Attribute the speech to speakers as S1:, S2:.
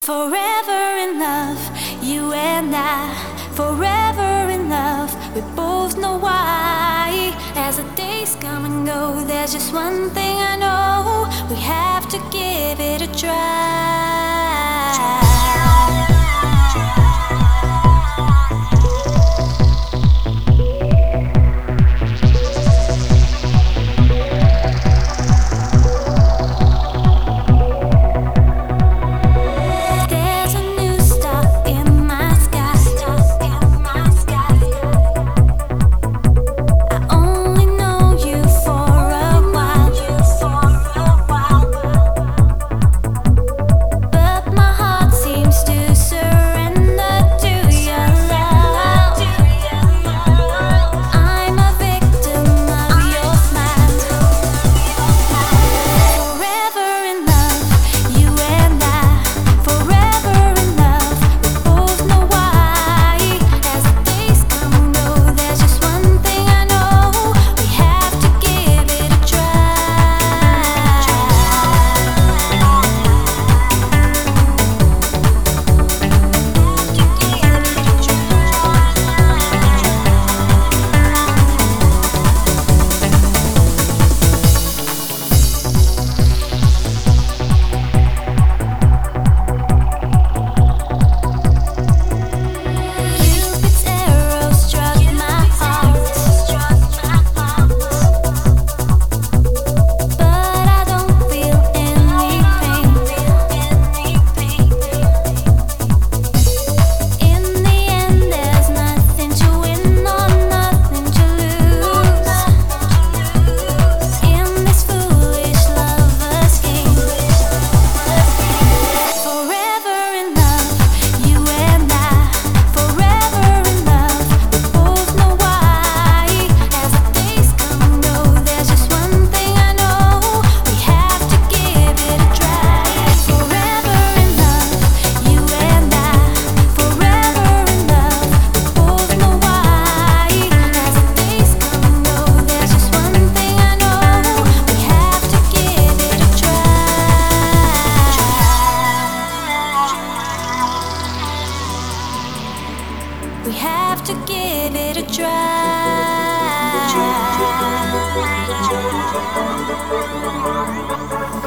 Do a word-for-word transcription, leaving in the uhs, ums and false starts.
S1: Forever in love, you and I. Forever in love, we both know why. As the days come and go, there's just one thing I know: we have to give it a try. We have to give it a try.